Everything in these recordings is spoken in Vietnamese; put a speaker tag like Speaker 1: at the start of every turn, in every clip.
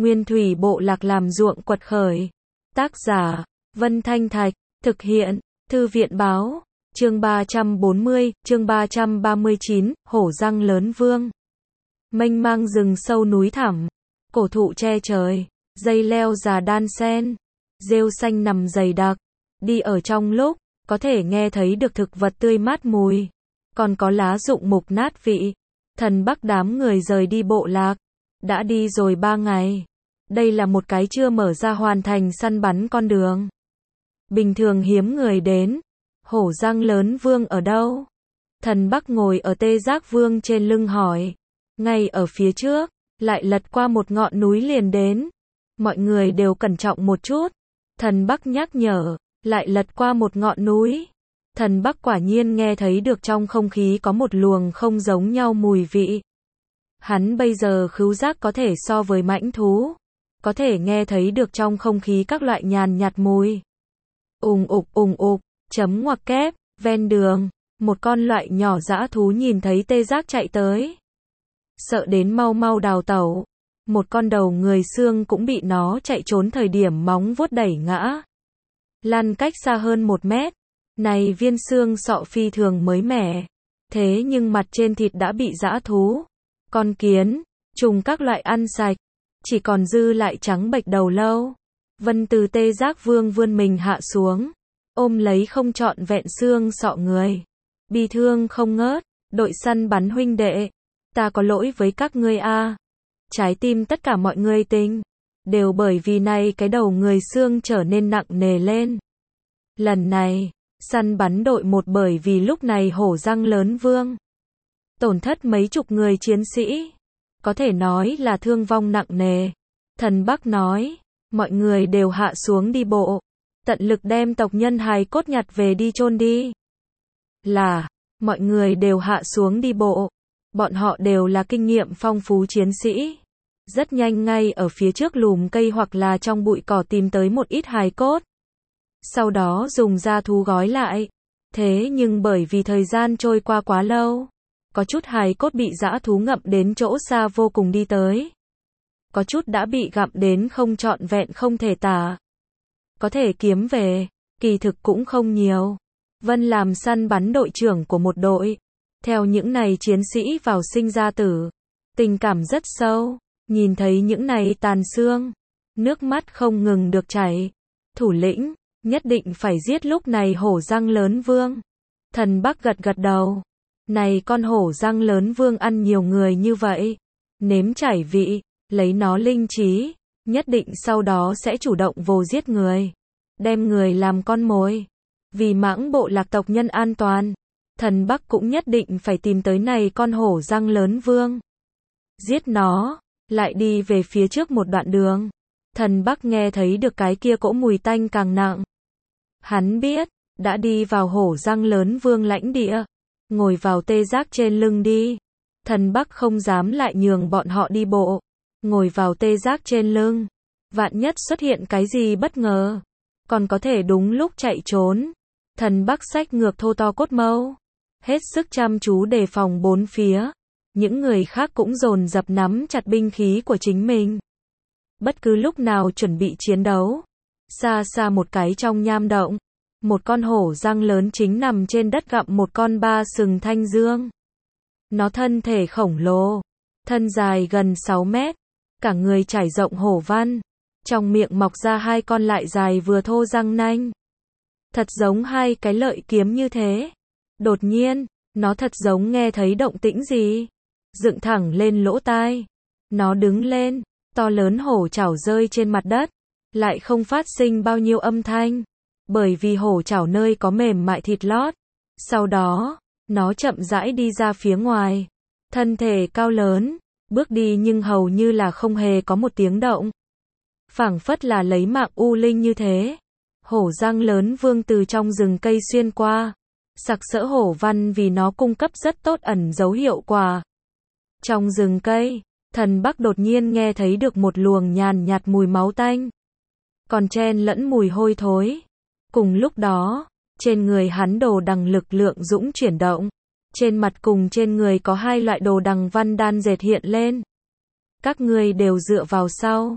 Speaker 1: Nguyên thủy bộ lạc làm ruộng quật khởi. Tác giả, Vân Thanh Thạch, thực hiện, Thư viện báo, chương 340, chương 339, hổ răng lớn vương. Mênh mang rừng sâu núi thẳm, cổ thụ che trời, dây leo già đan xen, rêu xanh nằm dày đặc. Đi ở trong lúc, có thể nghe thấy được thực vật tươi mát mùi, còn có lá rụng mục nát vị. Thần Bắc đám người rời đi bộ lạc, đã đi rồi 3 ngày. Đây là một cái chưa mở ra hoàn thành săn bắn con đường. Bình thường hiếm người đến. Hổ răng lớn vương ở đâu? Thần Bắc ngồi ở tê giác vương trên lưng hỏi. Ngay ở phía trước, lại lật qua một ngọn núi liền đến. Mọi người đều cẩn trọng một chút. Thần Bắc nhắc nhở, lại lật qua một ngọn núi. Thần Bắc quả nhiên nghe thấy được trong không khí có một luồng không giống nhau mùi vị. Hắn bây giờ khứu giác có thể so với mãnh thú, có thể nghe thấy được trong không khí các loại nhàn nhạt mùi. Ùng ục, chấm ngoặc kép, ven đường, một con loại nhỏ dã thú nhìn thấy tê giác chạy tới. Sợ đến mau mau đào tẩu. Một con đầu người xương cũng bị nó chạy trốn thời điểm móng vuốt đẩy ngã. Lăn cách xa hơn 1 mét. Này viên xương sọ phi thường mới mẻ. Thế nhưng mặt trên thịt đã bị dã thú, con kiến, trùng các loại ăn sạch. Chỉ còn dư lại trắng bệch đầu lâu. Vân từ tê giác vương vươn mình hạ xuống, ôm lấy không trọn vẹn xương sọ người. Bi thương không ngớt, đội săn bắn huynh đệ. Ta có lỗi với các ngươi a. Trái tim tất cả mọi người tình, đều bởi vì này cái đầu người xương trở nên nặng nề lên. Lần này, săn bắn đội 1 bởi vì lúc này hổ răng lớn vương tổn thất mấy chục người chiến sĩ. Có thể nói là thương vong nặng nề. Thần Bắc nói, mọi người đều hạ xuống đi bộ, tận lực đem tộc nhân hài cốt nhặt về đi chôn đi. Là, mọi người đều hạ xuống đi bộ. Bọn họ đều là kinh nghiệm phong phú chiến sĩ. Rất nhanh ngay ở phía trước lùm cây hoặc là trong bụi cỏ tìm tới một ít hài cốt. Sau đó dùng da thú gói lại. Thế nhưng bởi vì thời gian trôi qua quá lâu, có chút hài cốt bị dã thú ngậm đến chỗ xa vô cùng đi tới. Có chút đã bị gặm đến không trọn vẹn không thể tả. Có thể kiếm về, kỳ thực cũng không nhiều. Vân làm săn bắn đội trưởng của một đội. Theo những này chiến sĩ vào sinh ra tử, tình cảm rất sâu. Nhìn thấy những này tàn xương, nước mắt không ngừng được chảy. Thủ lĩnh, nhất định phải giết lúc này hổ răng lớn vương. Thần Bắc gật gật đầu. Này con hổ răng lớn vương ăn nhiều người như vậy, nếm trải vị, lấy nó linh trí, nhất định sau đó sẽ chủ động vồ giết người, đem người làm con mồi. Vì mãng bộ lạc tộc nhân an toàn, thần Bắc cũng nhất định phải tìm tới này con hổ răng lớn vương. Giết nó, lại đi về phía trước một đoạn đường. Thần Bắc nghe thấy được cái kia cỗ mùi tanh càng nặng. Hắn biết, đã đi vào hổ răng lớn vương lãnh địa. Ngồi vào tê giác trên lưng đi. Thần Bắc không dám lại nhường bọn họ đi bộ. Ngồi vào tê giác trên lưng. Vạn nhất xuất hiện cái gì bất ngờ, còn có thể đúng lúc chạy trốn. Thần Bắc xách ngược thô to cốt mâu, hết sức chăm chú đề phòng bốn phía. Những người khác cũng dồn dập nắm chặt binh khí của chính mình. Bất cứ lúc nào chuẩn bị chiến đấu. Xa xa một cái trong nham động, một con hổ răng lớn chính nằm trên đất gặm một con 3 sừng thanh dương. Nó thân thể khổng lồ, thân dài gần 6 mét, cả người trải rộng hổ văn, trong miệng mọc ra 2 con lại dài vừa thô răng nanh. Thật giống 2 cái lợi kiếm như thế. Đột nhiên, nó thật giống nghe thấy động tĩnh gì, dựng thẳng lên lỗ tai. Nó đứng lên, to lớn hổ chảo rơi trên mặt đất, lại không phát sinh bao nhiêu âm thanh. Bởi vì hổ chảo nơi có mềm mại thịt lót. Sau đó, nó chậm rãi đi ra phía ngoài. Thân thể cao lớn, bước đi nhưng hầu như là không hề có một tiếng động. Phảng phất là lấy mạng u linh như thế. Hổ răng lớn vương từ trong rừng cây xuyên qua. Sặc sỡ hổ văn vì nó cung cấp rất tốt ẩn dấu hiệu quả. Trong rừng cây, thần Bắc đột nhiên nghe thấy được một luồng nhàn nhạt mùi máu tanh. Còn chen lẫn mùi hôi thối. Cùng lúc đó, trên người hắn đồ đằng lực lượng dũng chuyển động. Trên mặt cùng trên người có 2 loại đồ đằng văn đan dệt hiện lên. Các ngươi đều dựa vào sau.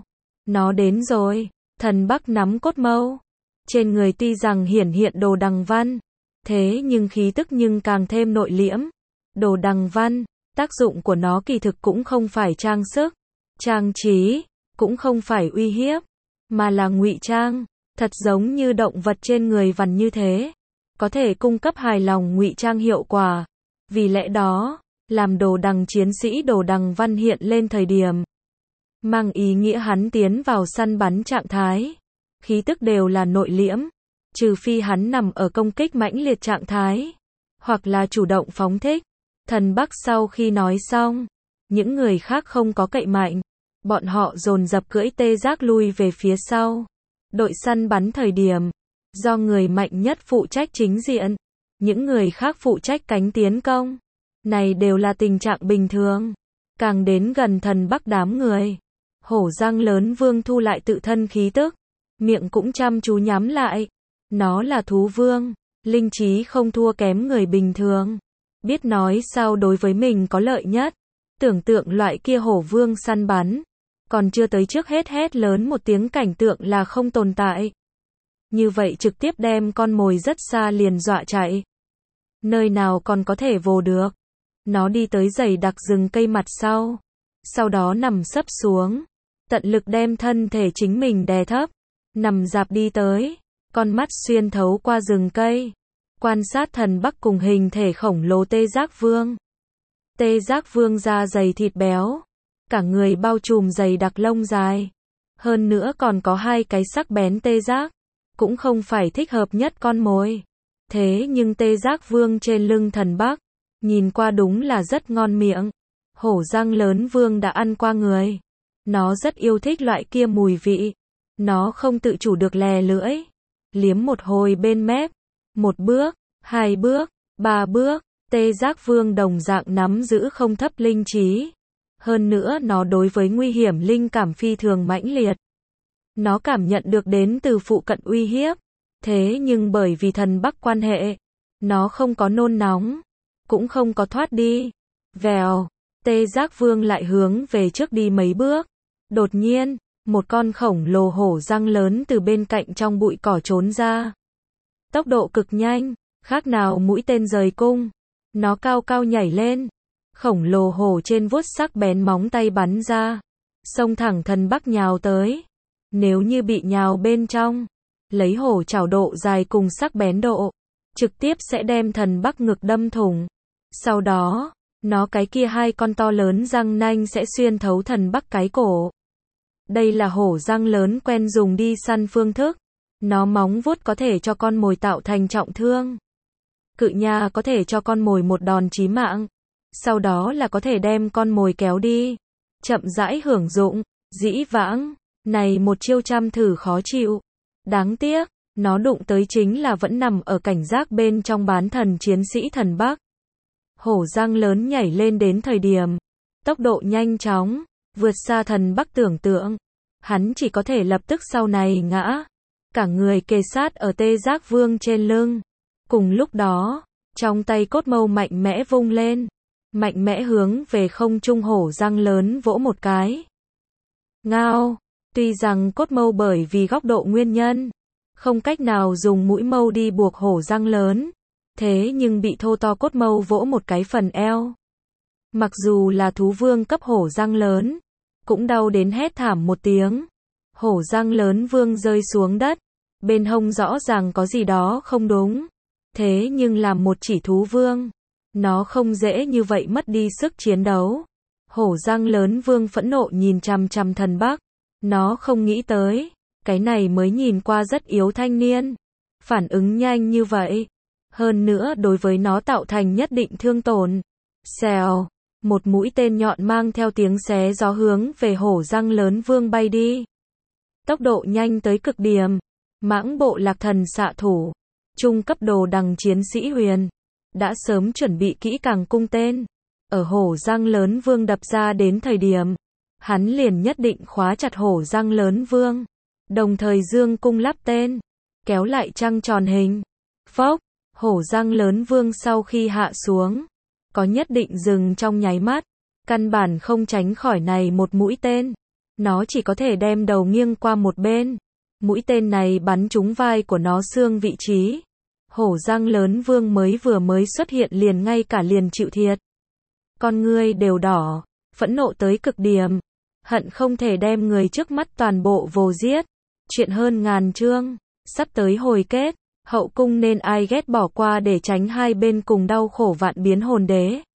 Speaker 1: Nó đến rồi. Thần Bắc nắm cốt mâu. Trên người tuy rằng hiển hiện đồ đằng văn, thế nhưng khí tức nhưng càng thêm nội liễm. Đồ đằng văn, tác dụng của nó kỳ thực cũng không phải trang sức, trang trí, cũng không phải uy hiếp, mà là ngụy trang, thật giống như động vật trên người vằn như thế, có thể cung cấp hài lòng ngụy trang hiệu quả. Vì lẽ đó, làm đồ đằng chiến sĩ đồ đằng văn hiện lên thời điểm, mang ý nghĩa hắn tiến vào săn bắn trạng thái, khí tức đều là nội liễm, trừ phi hắn nằm ở công kích mãnh liệt trạng thái, hoặc là chủ động phóng thích. Thần Bắc sau khi nói xong, những người khác không có cậy mạnh, bọn họ dồn dập cưỡi tê giác lui về phía sau. Đội săn bắn thời điểm, do người mạnh nhất phụ trách chính diện, những người khác phụ trách cánh tiến công. Này đều là tình trạng bình thường. Càng đến gần Thần Bắc đám người, hổ răng lớn vương thu lại tự thân khí tức, miệng cũng chăm chú nhắm lại. Nó là thú vương, linh trí không thua kém người bình thường, biết nói sao đối với mình có lợi nhất. Tưởng tượng loại kia hổ vương săn bắn, còn chưa tới trước hết hét lớn một tiếng cảnh tượng là không tồn tại. Như vậy trực tiếp đem con mồi rất xa liền dọa chạy. Nơi nào còn có thể vồ được. Nó đi tới dày đặc rừng cây mặt sau đó nằm sấp xuống, tận lực đem thân thể chính mình đè thấp, nằm dạp đi tới, con mắt xuyên thấu qua rừng cây, quan sát Thần Bắc cùng hình thể khổng lồ tê giác vương. Tê giác vương da dày thịt béo, cả người bao trùm dày đặc lông dài, hơn nữa còn có hai cái sắc bén tê giác, cũng không phải thích hợp nhất con mồi. Thế nhưng tê giác vương trên lưng Thần Bắc, nhìn qua đúng là rất ngon miệng. Hổ răng lớn vương đã ăn qua người. Nó rất yêu thích loại kia mùi vị. Nó không tự chủ được lè lưỡi, liếm một hồi bên mép. Một bước, hai bước, ba bước, tê giác vương đồng dạng nắm giữ không thấp linh trí. Hơn nữa nó đối với nguy hiểm linh cảm phi thường mãnh liệt. Nó cảm nhận được đến từ phụ cận uy hiếp. Thế nhưng bởi vì Thần Bắc quan hệ, nó không có nôn nóng, cũng không có thoát đi. Vèo, tê giác vương lại hướng về trước đi mấy bước. Đột nhiên, một con khổng lồ hổ răng lớn từ bên cạnh trong bụi cỏ trốn ra. Tốc độ cực nhanh, khác nào mũi tên rời cung. Nó cao cao nhảy lên. Khổng lồ hổ trên vuốt sắc bén móng tay bắn ra. Xông thẳng Thần Bắc nhào tới. Nếu như bị nhào bên trong, lấy hổ chảo độ dài cùng sắc bén độ, trực tiếp sẽ đem Thần Bắc ngực đâm thủng. Sau đó, nó cái kia hai con to lớn răng nanh sẽ xuyên thấu Thần Bắc cái cổ. Đây là hổ răng lớn quen dùng đi săn phương thức. Nó móng vuốt có thể cho con mồi tạo thành trọng thương. Cự nha có thể cho con mồi một đòn chí mạng. Sau đó là có thể đem con mồi kéo đi. Chậm rãi hưởng dụng. Dĩ vãng, này một chiêu trăm thử khó chịu. Đáng tiếc, nó đụng tới chính là vẫn nằm ở cảnh giác bên trong bán thần chiến sĩ Thần Bắc. Hổ răng lớn nhảy lên đến thời điểm, tốc độ nhanh chóng, vượt xa Thần Bắc tưởng tượng. Hắn chỉ có thể lập tức sau này ngã, cả người kề sát ở tê giác vương trên lưng. Cùng lúc đó, trong tay cốt mâu mạnh mẽ vung lên, mạnh mẽ hướng về không trung hổ răng lớn vỗ một cái. Ngao, tuy rằng cốt mâu bởi vì góc độ nguyên nhân, không cách nào dùng mũi mâu đi buộc hổ răng lớn, thế nhưng bị thô to cốt mâu vỗ một cái phần eo. Mặc dù là thú vương cấp hổ răng lớn, cũng đau đến hét thảm một tiếng. Hổ răng lớn vương rơi xuống đất, bên hông rõ ràng có gì đó không đúng. Thế nhưng làm một chỉ thú vương, nó không dễ như vậy mất đi sức chiến đấu. Hổ răng lớn vương phẫn nộ nhìn chằm chằm Thần Bắc. Nó không nghĩ tới, cái này mới nhìn qua rất yếu thanh niên, phản ứng nhanh như vậy. Hơn nữa đối với nó tạo thành nhất định thương tổn. Xèo, một mũi tên nhọn mang theo tiếng xé gió hướng về hổ răng lớn vương bay đi. Tốc độ nhanh tới cực điểm. Mãng bộ lạc thần xạ thủ, trung cấp đồ đằng chiến sĩ huyền, đã sớm chuẩn bị kỹ càng cung tên. Ở hổ răng lớn vương đập ra đến thời điểm, hắn liền nhất định khóa chặt hổ răng lớn vương, đồng thời dương cung lắp tên, kéo lại trăng tròn hình. Phốc, hổ răng lớn vương sau khi hạ xuống, có nhất định dừng trong nháy mắt, căn bản không tránh khỏi này một mũi tên. Nó chỉ có thể đem đầu nghiêng qua một bên. Mũi tên này bắn trúng vai của nó xương vị trí. Hổ răng lớn vương vừa mới xuất hiện liền ngay cả liền chịu thiệt. Con ngươi đều đỏ, phẫn nộ tới cực điểm. Hận không thể đem người trước mắt toàn bộ vồ giết. Chuyện hơn ngàn chương, sắp tới hồi kết. Hậu cung nên ai ghét bỏ qua để tránh hai bên cùng đau khổ vạn biến hồn đế.